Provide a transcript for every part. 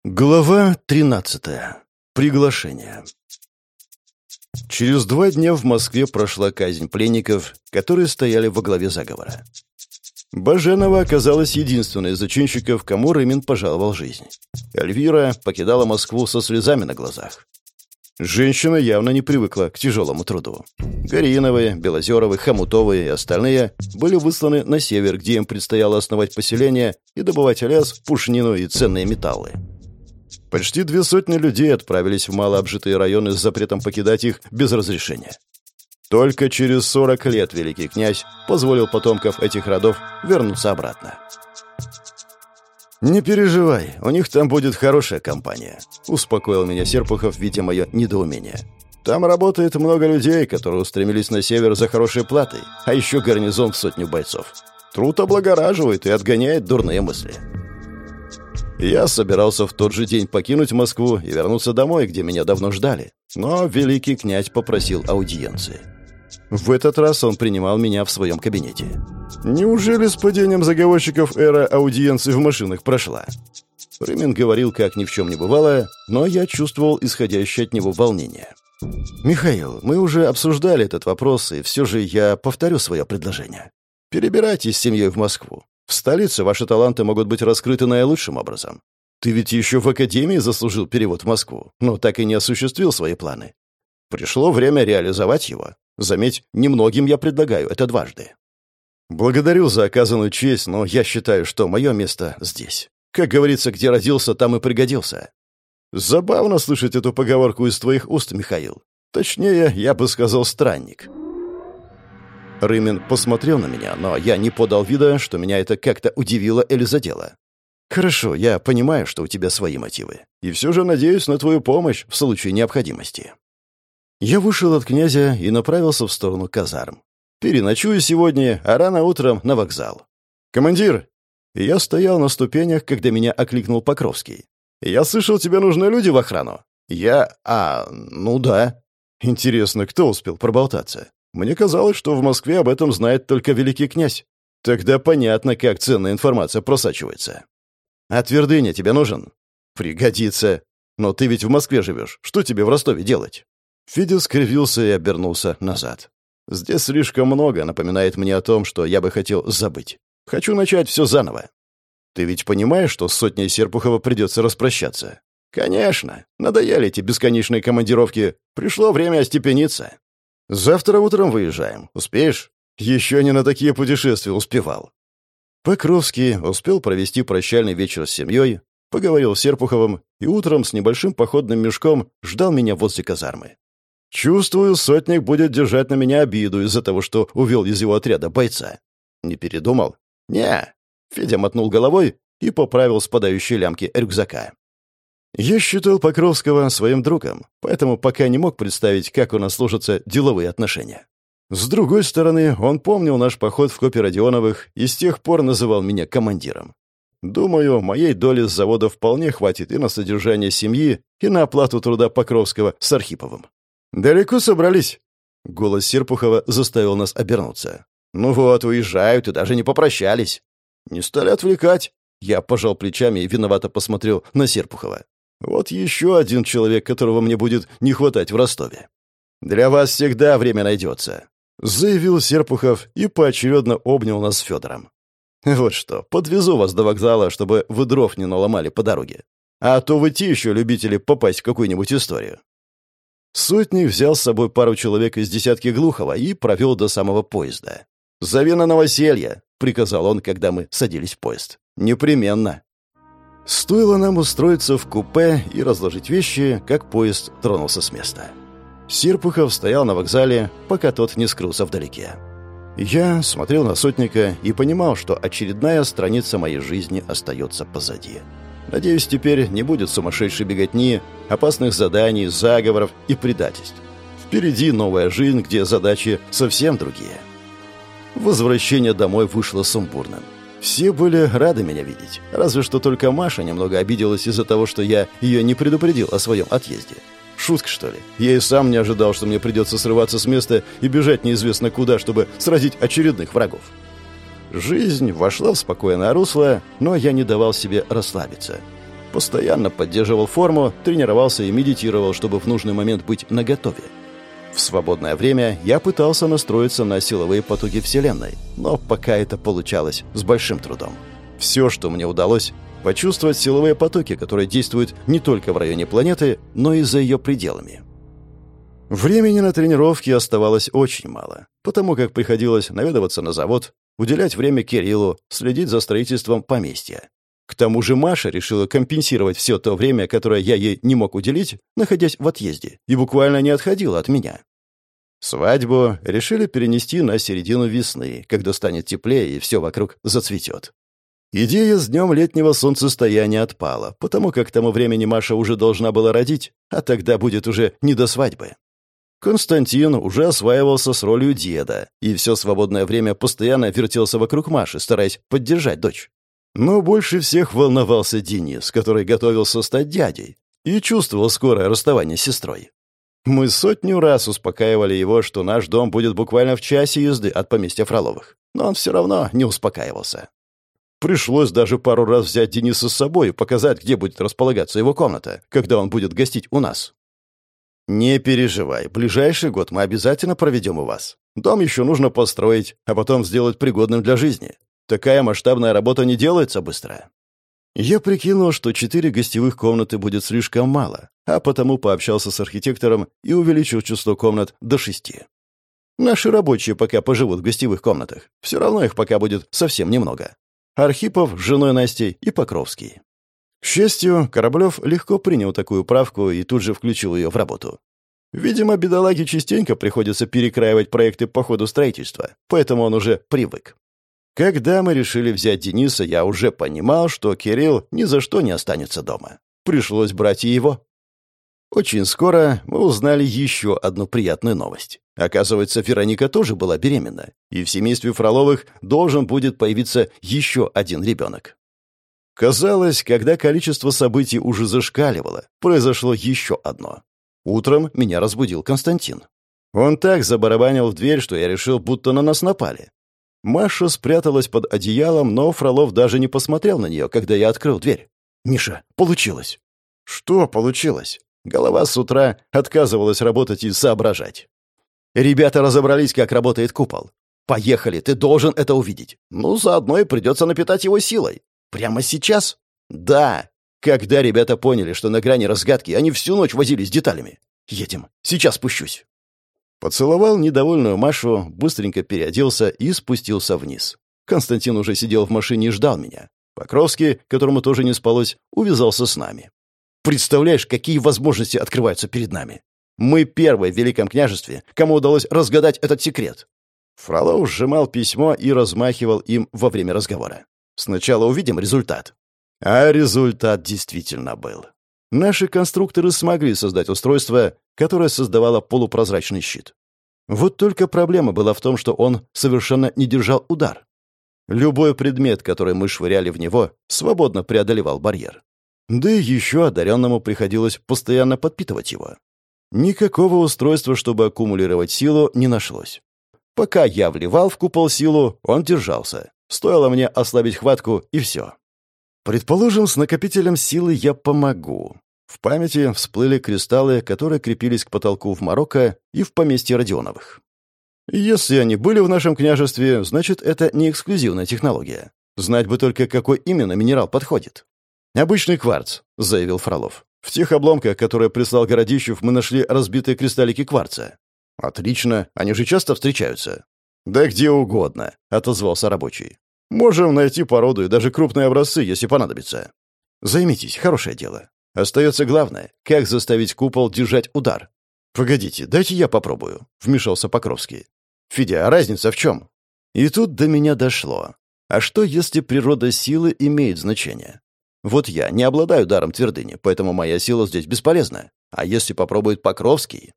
Глава 13. Приглашение. Через 2 дня в Москве прошла казнь пленников, которые стояли во главе заговора. Баженова оказалась единственной из зачинщиков, кому Рымин пожаловал жизнь. Эльвира покидала Москву со слезами на глазах. Женщина явно не привыкла к тяжелому труду. Гориновы, Белозеровы, Хомутовы и остальные были высланы на север, где им предстояло основать поселение и добывать лес, пушнину и ценные металлы. Почти 200 людей отправились в малообжитые районы с запретом покидать их без разрешения. Только через 40 лет великий князь позволил потомкам этих родов вернуться обратно. «Не переживай, у них там будет хорошая компания», — успокоил меня Серпухов, видя мое недоумение. «Там работает много людей, которые устремились на север за хорошей платой, а еще гарнизон в 100 бойцов. Труд облагораживает и отгоняет дурные мысли». Я собирался в тот же день покинуть Москву и вернуться домой, где меня давно ждали. Но великий князь попросил аудиенции. В этот раз он принимал меня в своем кабинете. Неужели с падением заговорщиков эра аудиенций в машинах прошла? Рымин говорил, как ни в чем не бывало, но я чувствовал исходящее от него волнение. «Михаил, мы уже обсуждали этот вопрос, и все же я повторю свое предложение. Перебирайтесь с семьей в Москву. В столице ваши таланты могут быть раскрыты наилучшим образом. Ты ведь еще в академии заслужил перевод в Москву, но так и не осуществил свои планы. Пришло время реализовать его. Заметь, немногим я предлагаю это дважды. Благодарю за оказанную честь, но я считаю, что мое место здесь. Как говорится, где родился, там и пригодился. Забавно слышать эту поговорку из твоих уст, Михаил. Точнее, я бы сказал, странник. Рымин посмотрел на меня, но я не подал вида, что меня это как-то удивило или задело. «Хорошо, я понимаю, что у тебя свои мотивы. И все же надеюсь на твою помощь в случае необходимости». Я вышел от князя и направился в сторону казарм. Переночую сегодня, а рано утром на вокзал. «Командир!» Я стоял на ступенях, когда меня окликнул Покровский. «Я слышал, тебе нужны люди в охрану?» Ну да. Интересно, кто успел проболтаться? Мне казалось, что в Москве об этом знает только великий князь. Тогда понятно, как ценная информация просачивается. «А Твердыня тебе нужен?» «Пригодится. Но ты ведь в Москве живешь. Что тебе в Ростове делать?» Федя скривился и обернулся назад. «Здесь слишком много напоминает мне о том, что я бы хотел забыть. Хочу начать все заново. Ты ведь понимаешь, что с сотней Серпухова придется распрощаться?» «Конечно. Надоели эти бесконечные командировки. Пришло время остепениться. Завтра утром выезжаем. Успеешь?» «Еще не на такие путешествия успевал». Покровский успел провести прощальный вечер с семьей, поговорил с Серпуховым и утром с небольшим походным мешком ждал меня возле казармы. Чувствую, сотник будет держать на меня обиду из-за того, что увел из его отряда бойца. Не передумал? Не. Федя мотнул головой и поправил спадающие лямки рюкзака. Я считал Покровского своим другом, поэтому пока не мог представить, как у нас сложатся деловые отношения. С другой стороны, он помнил наш поход в копи Родионовых и с тех пор называл меня командиром. Думаю, моей доли с завода вполне хватит и на содержание семьи, и на оплату труда Покровского с Архиповым. «Далеко собрались?» Голос Серпухова заставил нас обернуться. «Ну вот, уезжают и даже не попрощались». «Не стали отвлекать». Я пожал плечами и виновато посмотрел на Серпухова. «Вот еще один человек, которого мне будет не хватать в Ростове». «Для вас всегда время найдется», — заявил Серпухов и поочередно обнял нас с Федором. «Вот что, подвезу вас до вокзала, чтобы вы дров не наломали по дороге. А то вы те еще любители попасть в какую-нибудь историю». Сотник взял с собой пару человек из десятки Глухова и провел до самого поезда. «Зови на новоселье», — приказал он, когда мы садились в поезд. «Непременно». Стоило нам устроиться в купе и разложить вещи, как поезд тронулся с места. Серпухов стоял на вокзале, пока тот не скрылся вдалеке. Я смотрел на сотника и понимал, что очередная страница моей жизни остается позади. Надеюсь, теперь не будет сумасшедшей беготни, опасных заданий, заговоров и предательств. Впереди новая жизнь, где задачи совсем другие. Возвращение домой вышло сумбурным. Все были рады меня видеть, разве что только Маша немного обиделась из-за того, что я ее не предупредил о своем отъезде. Шутка, что ли? Я и сам не ожидал, что мне придется срываться с места и бежать неизвестно куда, чтобы сразить очередных врагов. Жизнь вошла в спокойное русло, но я не давал себе расслабиться. Постоянно поддерживал форму, тренировался и медитировал, чтобы в нужный момент быть наготове. В свободное время я пытался настроиться на силовые потоки Вселенной, но пока это получалось с большим трудом. Все, что мне удалось, почувствовать силовые потоки, которые действуют не только в районе планеты, но и за ее пределами. Времени на тренировки оставалось очень мало, потому как приходилось наведываться на завод, уделять время Кириллу, следить за строительством поместья. К тому же Маша решила компенсировать все то время, которое я ей не мог уделить, находясь в отъезде, и буквально не отходила от меня. Свадьбу решили перенести на середину весны, когда станет теплее и все вокруг зацветет. Идея с днем летнего солнцестояния отпала, потому как к тому времени Маша уже должна была родить, а тогда будет уже не до свадьбы. Константин уже осваивался с ролью деда, и все свободное время постоянно вертелся вокруг Маши, стараясь поддержать дочь. Но больше всех волновался Денис, который готовился стать дядей и чувствовал скорое расставание с сестрой. Мы 100 раз успокаивали его, что наш дом будет буквально в часе езды от поместья Фроловых, но он все равно не успокаивался. Пришлось даже пару раз взять Дениса с собой и показать, где будет располагаться его комната, когда он будет гостить у нас. «Не переживай, ближайший год мы обязательно проведем у вас. Дом еще нужно построить, а потом сделать пригодным для жизни. Такая масштабная работа не делается быстро». Я прикинул, что 4 гостевых комнаты будет слишком мало, а потому пообщался с архитектором и увеличил число комнат до 6. Наши рабочие пока поживут в гостевых комнатах. Все равно их пока будет совсем немного. Архипов с женой Настей и Покровский. К счастью, Кораблев легко принял такую правку и тут же включил ее в работу. Видимо, бедолаге частенько приходится перекраивать проекты по ходу строительства, поэтому он уже привык. Когда мы решили взять Дениса, я уже понимал, что Кирилл ни за что не останется дома. Пришлось брать и его. Очень скоро мы узнали еще одну приятную новость. Оказывается, Вероника тоже была беременна, и в семействе Фроловых должен будет появиться еще один ребенок. Казалось, когда количество событий уже зашкаливало, произошло еще одно. Утром меня разбудил Константин. Он так забарабанил в дверь, что я решил, будто на нас напали. Маша спряталась под одеялом, но Фролов даже не посмотрел на нее, когда я открыл дверь. «Миша, получилось!» «Что получилось?» Голова с утра отказывалась работать и соображать. «Ребята разобрались, как работает купол. Поехали, ты должен это увидеть. Ну, заодно и придется напитать его силой. Прямо сейчас?» «Да!» Когда ребята поняли, что на грани разгадки, они всю ночь возились с деталями. «Едем, сейчас спущусь». Поцеловал недовольную Машу, быстренько переоделся и спустился вниз. Константин уже сидел в машине и ждал меня. Покровский, которому тоже не спалось, увязался с нами. Представляешь, какие возможности открываются перед нами? Мы первые в Великом княжестве, кому удалось разгадать этот секрет. Фролов сжимал письмо и размахивал им во время разговора. Сначала увидим результат. А результат действительно был. Наши конструкторы смогли создать устройство, которое создавало полупрозрачный щит. Вот только проблема была в том, что он совершенно не держал удар. Любой предмет, который мы швыряли в него, свободно преодолевал барьер. Да и еще одаренному приходилось постоянно подпитывать его. Никакого устройства, чтобы аккумулировать силу, не нашлось. Пока я вливал в купол силу, он держался. Стоило мне ослабить хватку, и все. Предположим, с накопителем силы я помогу. В памяти всплыли кристаллы, которые крепились к потолку в Марокко и в поместье Родионовых. Если они были в нашем княжестве, значит, это не эксклюзивная технология. Знать бы только, какой именно минерал подходит. «Обычный кварц», — заявил Фролов. «В тех обломках, которые прислал Городищев, мы нашли разбитые кристаллики кварца». «Отлично, они же часто встречаются». «Да где угодно», — отозвался рабочий. «Можем найти породу и даже крупные образцы, если понадобится». «Займитесь, хорошее дело. Остается главное, как заставить купол держать удар». «Погодите, дайте я попробую», — вмешался Покровский. «Федя, а разница в чем?» И тут до меня дошло. А что, если природа силы имеет значение? Вот я не обладаю даром твердыни, поэтому моя сила здесь бесполезна. А если попробует Покровский?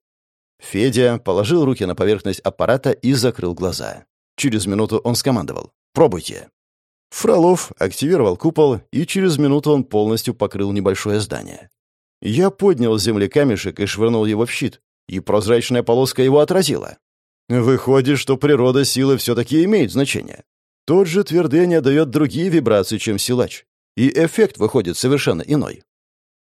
Федя положил руки на поверхность аппарата и закрыл глаза. Через минуту он скомандовал: «Пробуйте». Фролов активировал купол, и через минуту он полностью покрыл небольшое здание. Я поднял с земли камешек и швырнул его в щит, и прозрачная полоска его отразила. Выходит, что природа силы все-таки имеет значение. Тот же твердыня дает другие вибрации, чем силач, и эффект выходит совершенно иной.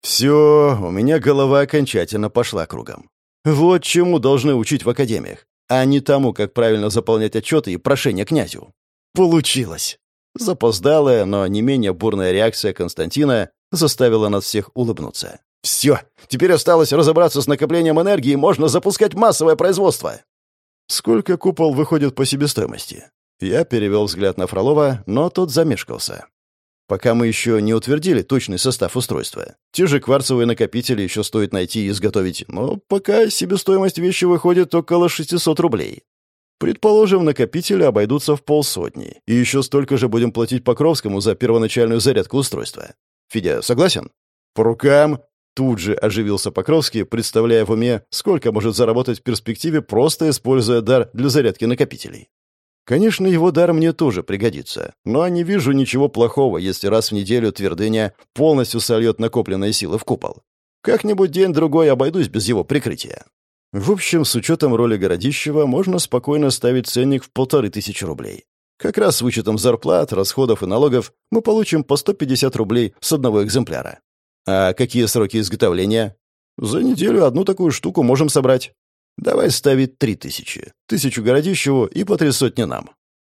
Все, у меня голова окончательно пошла кругом. Вот чему должны учить в академиях, а не тому, как правильно заполнять отчеты и прошения князю. Получилось. Запоздалая, но не менее бурная реакция Константина заставила нас всех улыбнуться. «Все, теперь осталось разобраться с накоплением энергии, и можно запускать массовое производство». «Сколько купол выходит по себестоимости?» Я перевел взгляд на Фролова, но тот замешкался. Пока мы еще не утвердили точный состав устройства. Те же кварцевые накопители еще стоит найти и изготовить, но пока себестоимость вещи выходит около 600 рублей. Предположим, накопители обойдутся в 500, и еще столько же будем платить Покровскому за первоначальную зарядку устройства. Федя, согласен? По рукам. Тут же оживился Покровский, представляя в уме, сколько может заработать в перспективе, просто используя дар для зарядки накопителей. Конечно, его дар мне тоже пригодится, но не вижу ничего плохого, если раз в неделю твердыня полностью сольет накопленные силы в купол. Как-нибудь день-другой обойдусь без его прикрытия. В общем, с учетом роли городищего, можно спокойно ставить ценник в 1500 рублей. Как раз с вычетом зарплат, расходов и налогов мы получим по 150 рублей с одного экземпляра. А какие сроки изготовления? За неделю одну такую штуку можем собрать. Давай ставить 3000. 1000 городищеву и по 300 нам.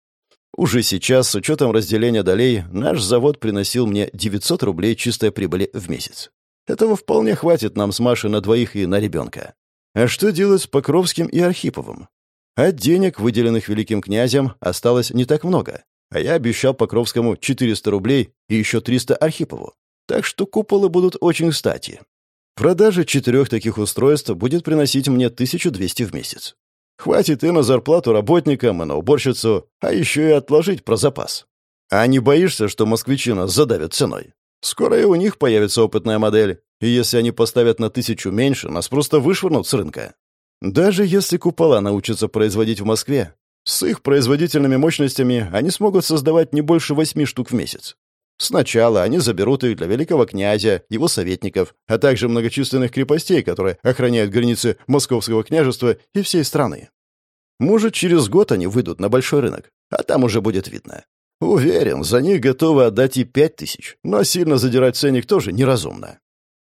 Уже сейчас, с учетом разделения долей, наш завод приносил мне 900 рублей чистой прибыли в месяц. Этого вполне хватит нам с Машей на двоих и на ребенка. А что делать с Покровским и Архиповым? От денег, выделенных великим князем, осталось не так много, а я обещал Покровскому 400 рублей и еще 300 Архипову. Так что куполы будут очень кстати. Продажа 4 таких устройств будет приносить мне 1200 в месяц. Хватит и на зарплату работникам, и на уборщицу, а еще и отложить про запас. А не боишься, что москвичи нас задавят ценой? Скоро и у них появится опытная модель, и если они поставят на 1000 меньше, нас просто вышвырнут с рынка. Даже если купола научатся производить в Москве, с их производительными мощностями они смогут создавать не больше 8 штук в месяц. Сначала они заберут их для великого князя, его советников, а также многочисленных крепостей, которые охраняют границы Московского княжества и всей страны. Может, через год они выйдут на большой рынок, а там уже будет видно. Уверен, за них готовы отдать и 5000, но сильно задирать ценник тоже неразумно.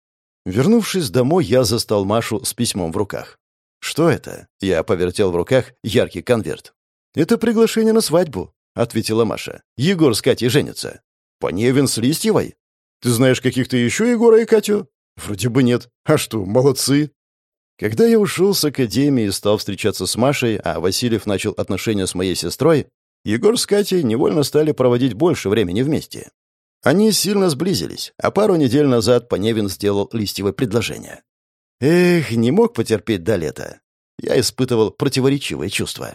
Вернувшись домой, я застал Машу с письмом в руках. «Что это?» — я повертел в руках яркий конверт. «Это приглашение на свадьбу», — ответила Маша. «Егор с Катей женятся». «Поневин с Листьевой? Ты знаешь каких-то еще Егора и Катю?» «Вроде бы нет. А что, молодцы?» Когда я ушел с академии и стал встречаться с Машей, а Васильев начал отношения с моей сестрой, Егор с Катей невольно стали проводить больше времени вместе. Они сильно сблизились, а пару недель назад Поневин сделал Листьевой предложение. Эх, не мог потерпеть до лета. Я испытывал противоречивые чувства.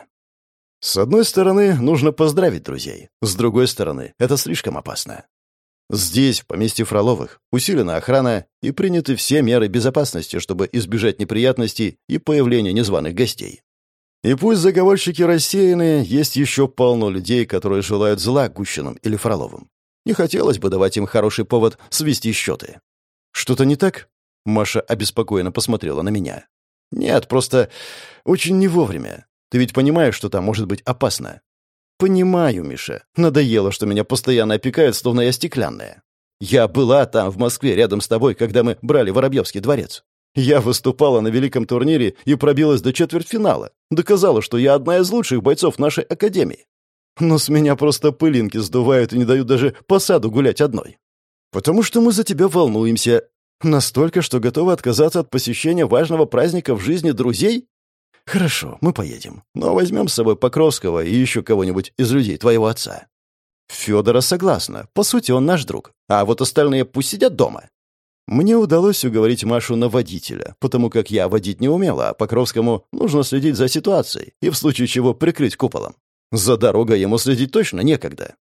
С одной стороны, нужно поздравить друзей. С другой стороны, это слишком опасно. Здесь, в поместье Фроловых, усилена охрана и приняты все меры безопасности, чтобы избежать неприятностей и появления незваных гостей. И пусть заговорщики рассеяны, есть еще полно людей, которые желают зла Гущиным или Фроловым. Не хотелось бы давать им хороший повод свести счеты. «Что-то не так?» Маша обеспокоенно посмотрела на меня. «Нет, просто очень не вовремя. Ты ведь понимаешь, что там может быть опасно?» «Понимаю, Миша. Надоело, что меня постоянно опекают, словно я стеклянная. Я была там, в Москве, рядом с тобой, когда мы брали Воробьевский дворец. Я выступала на великом турнире и пробилась до четвертьфинала. Доказала, что я одна из лучших бойцов нашей академии. Но с меня просто пылинки сдувают и не дают даже по саду гулять одной. Потому что мы за тебя волнуемся. Настолько, что готовы отказаться от посещения важного праздника в жизни друзей? Хорошо, мы поедем. Но возьмем с собой Покровского и еще кого-нибудь из людей твоего отца. Федора согласна. По сути, он наш друг. А вот остальные пусть сидят дома. Мне удалось уговорить Машу на водителя, потому как я водить не умела, а Покровскому нужно следить за ситуацией и в случае чего прикрыть куполом. За дорогой ему следить точно некогда.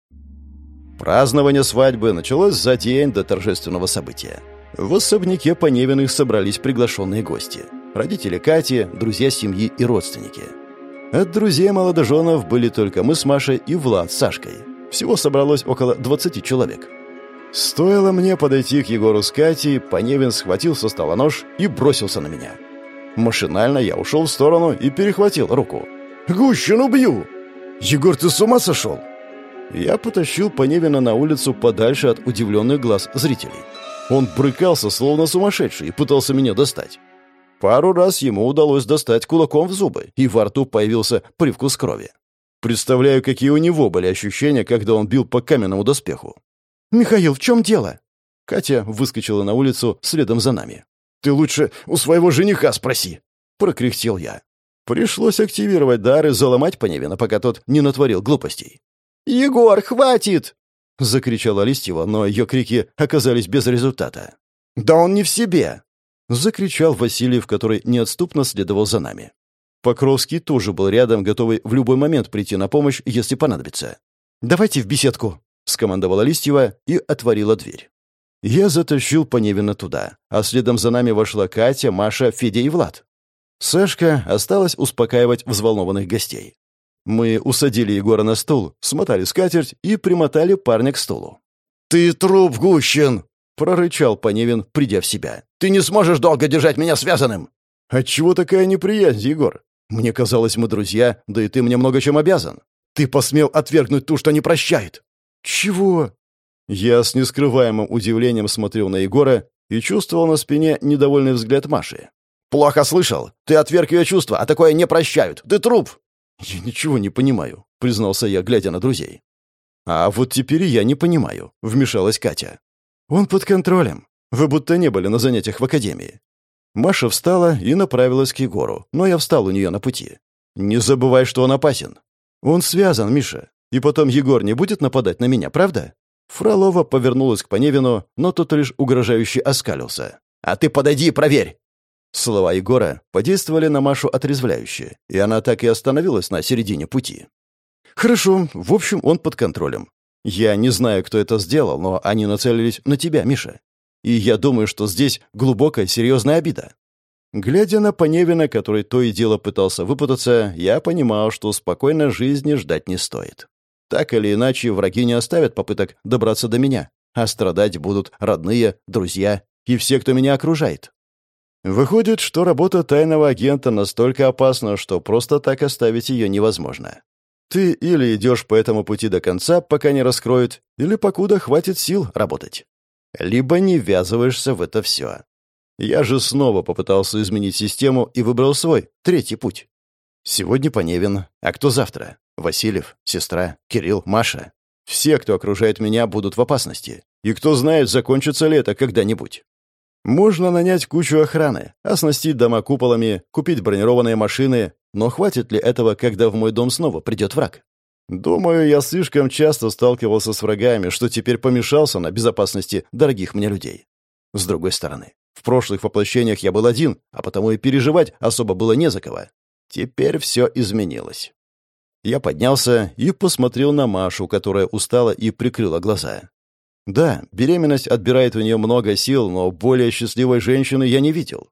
Празднование свадьбы началось за день до торжественного события. В особняке Поневиных собрались приглашенные гости. Родители Кати, друзья семьи и родственники. От друзей молодоженов были только мы с Машей и Влад с Сашкой. Всего собралось около 20 человек. Стоило мне подойти к Егору с Катей, Поневин схватил со стола нож и бросился на меня. Машинально я ушел в сторону и перехватил руку. «Гущин, убью!» «Егор, ты с ума сошел?» Я потащил Поневина на улицу подальше от удивленных глаз зрителей. Он брыкался, словно сумасшедший, и пытался меня достать. Пару раз ему удалось достать кулаком в зубы, и во рту появился привкус крови. Представляю, какие у него были ощущения, когда он бил по каменному доспеху. «Михаил, в чем дело?» Катя выскочила на улицу следом за нами. «Ты лучше у своего жениха спроси!» — прокряхтел я. Пришлось активировать дар и заломать Поневина, пока тот не натворил глупостей. «Егор, хватит!» — закричала Листьева, но ее крики оказались без результата. «Да он не в себе!» — закричал Васильев, который неотступно следовал за нами. Покровский тоже был рядом, готовый в любой момент прийти на помощь, если понадобится. «Давайте в беседку!» — скомандовала Листьева и отворила дверь. Я затащил Поневина туда, а следом за нами вошла Катя, Маша, Федя и Влад. Сашка осталась успокаивать взволнованных гостей. Мы усадили Егора на стул, смотали скатерть и примотали парня к стулу. «Ты труп, Гущин!» — прорычал Поневин, придя в себя. «Ты не сможешь долго держать меня связанным!» «Отчего такая неприязнь, Егор? Мне казалось, мы друзья, да и ты мне много чем обязан. Ты посмел отвергнуть ту, что не прощает!» «Чего?» Я с нескрываемым удивлением смотрел на Егора и чувствовал на спине недовольный взгляд Маши. «Плохо слышал. Ты отверг ее чувства, а такое не прощают. Ты труп!» «Я ничего не понимаю», — признался я, глядя на друзей. «А вот теперь я не понимаю», — вмешалась Катя. «Он под контролем. Вы будто не были на занятиях в академии». Маша встала и направилась к Егору, но я встал у нее на пути. «Не забывай, что он опасен. Он связан, Миша. И потом Егор не будет нападать на меня, правда?» Фролова повернулась к Поневину, но тот лишь угрожающе оскалился. «А ты подойди и проверь!» Слова Егора подействовали на Машу отрезвляюще, и она так и остановилась на середине пути. «Хорошо, в общем, он под контролем. Я не знаю, кто это сделал, но они нацелились на тебя, Миша. И я думаю, что здесь глубокая, серьезная обида». Глядя на Поневина, который то и дело пытался выпутаться, я понимал, что спокойной жизни ждать не стоит. Так или иначе, враги не оставят попыток добраться до меня, а страдать будут родные, друзья и все, кто меня окружает. Выходит, что работа тайного агента настолько опасна, что просто так оставить ее невозможно. Ты или идешь по этому пути до конца, пока не раскроют, или покуда хватит сил работать. Либо не ввязываешься в это все. Я же снова попытался изменить систему и выбрал свой, третий путь. Сегодня Поневин, а кто завтра? Васильев, сестра, Кирилл, Маша. Все, кто окружает меня, будут в опасности. И кто знает, закончится ли это когда-нибудь. Можно нанять кучу охраны, оснастить дома куполами, купить бронированные машины, но хватит ли этого, когда в мой дом снова придет враг? Думаю, я слишком часто сталкивался с врагами, что теперь помешался на безопасности дорогих мне людей. С другой стороны, в прошлых воплощениях я был один, а потому и переживать особо было не за кого. Теперь все изменилось. Я поднялся и посмотрел на Машу, которая устала и прикрыла глаза. Да, беременность отбирает у нее много сил, но более счастливой женщины я не видел.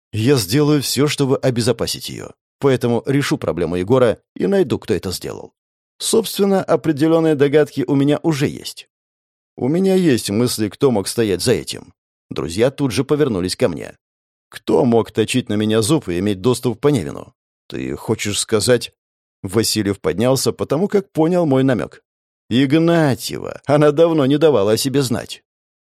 Я сделаю все, чтобы обезопасить ее. Поэтому решу проблему Егора и найду, кто это сделал. Собственно, определенные догадки у меня уже есть. У меня есть мысли, кто мог стоять за этим. Друзья тут же повернулись ко мне. Кто мог точить на меня зуб и иметь доступ к Поневину? Ты хочешь сказать... Васильев поднялся, потому как понял мой намек. «Игнатьева! Она давно не давала о себе знать».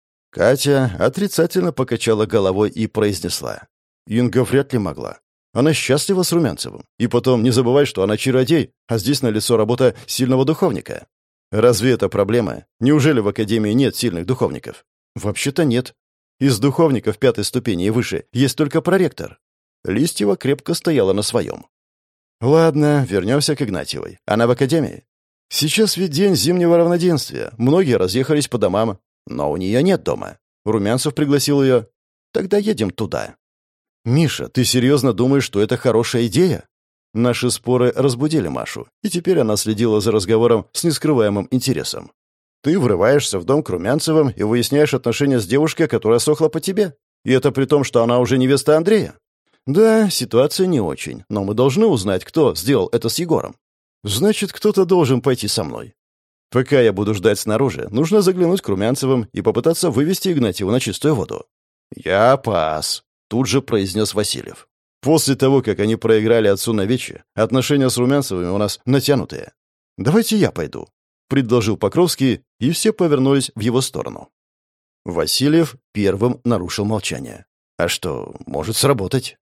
Катя отрицательно покачала головой и произнесла. «Инга вряд ли могла. Она счастлива с Румянцевым. И потом, не забывай, что она чародей, а здесь налицо работа сильного духовника. Разве это проблема? Неужели в Академии нет сильных духовников?» «Вообще-то нет. Из духовников 5-й ступени и выше есть только проректор». Листьева крепко стояла на своем. «Ладно, вернемся к Игнатьевой. Она в Академии. Сейчас ведь день зимнего равноденствия. Многие разъехались по домам. Но у нее нет дома. Румянцев пригласил ее. Тогда едем туда». «Миша, ты серьезно думаешь, что это хорошая идея?» Наши споры разбудили Машу, и теперь она следила за разговором с нескрываемым интересом. «Ты врываешься в дом к Румянцевым и выясняешь отношения с девушкой, которая сохла по тебе? И это при том, что она уже невеста Андрея?» «Да, ситуация не очень, но мы должны узнать, кто сделал это с Егором. Значит, кто-то должен пойти со мной. Пока я буду ждать снаружи, нужно заглянуть к Румянцевым и попытаться вывести Игнатьева на чистую воду». «Я пас», — тут же произнес Васильев. «После того, как они проиграли отцу на вече, отношения с Румянцевыми у нас натянутые. Давайте я пойду», — предложил Покровский, и все повернулись в его сторону. Васильев первым нарушил молчание. А что, может сработать?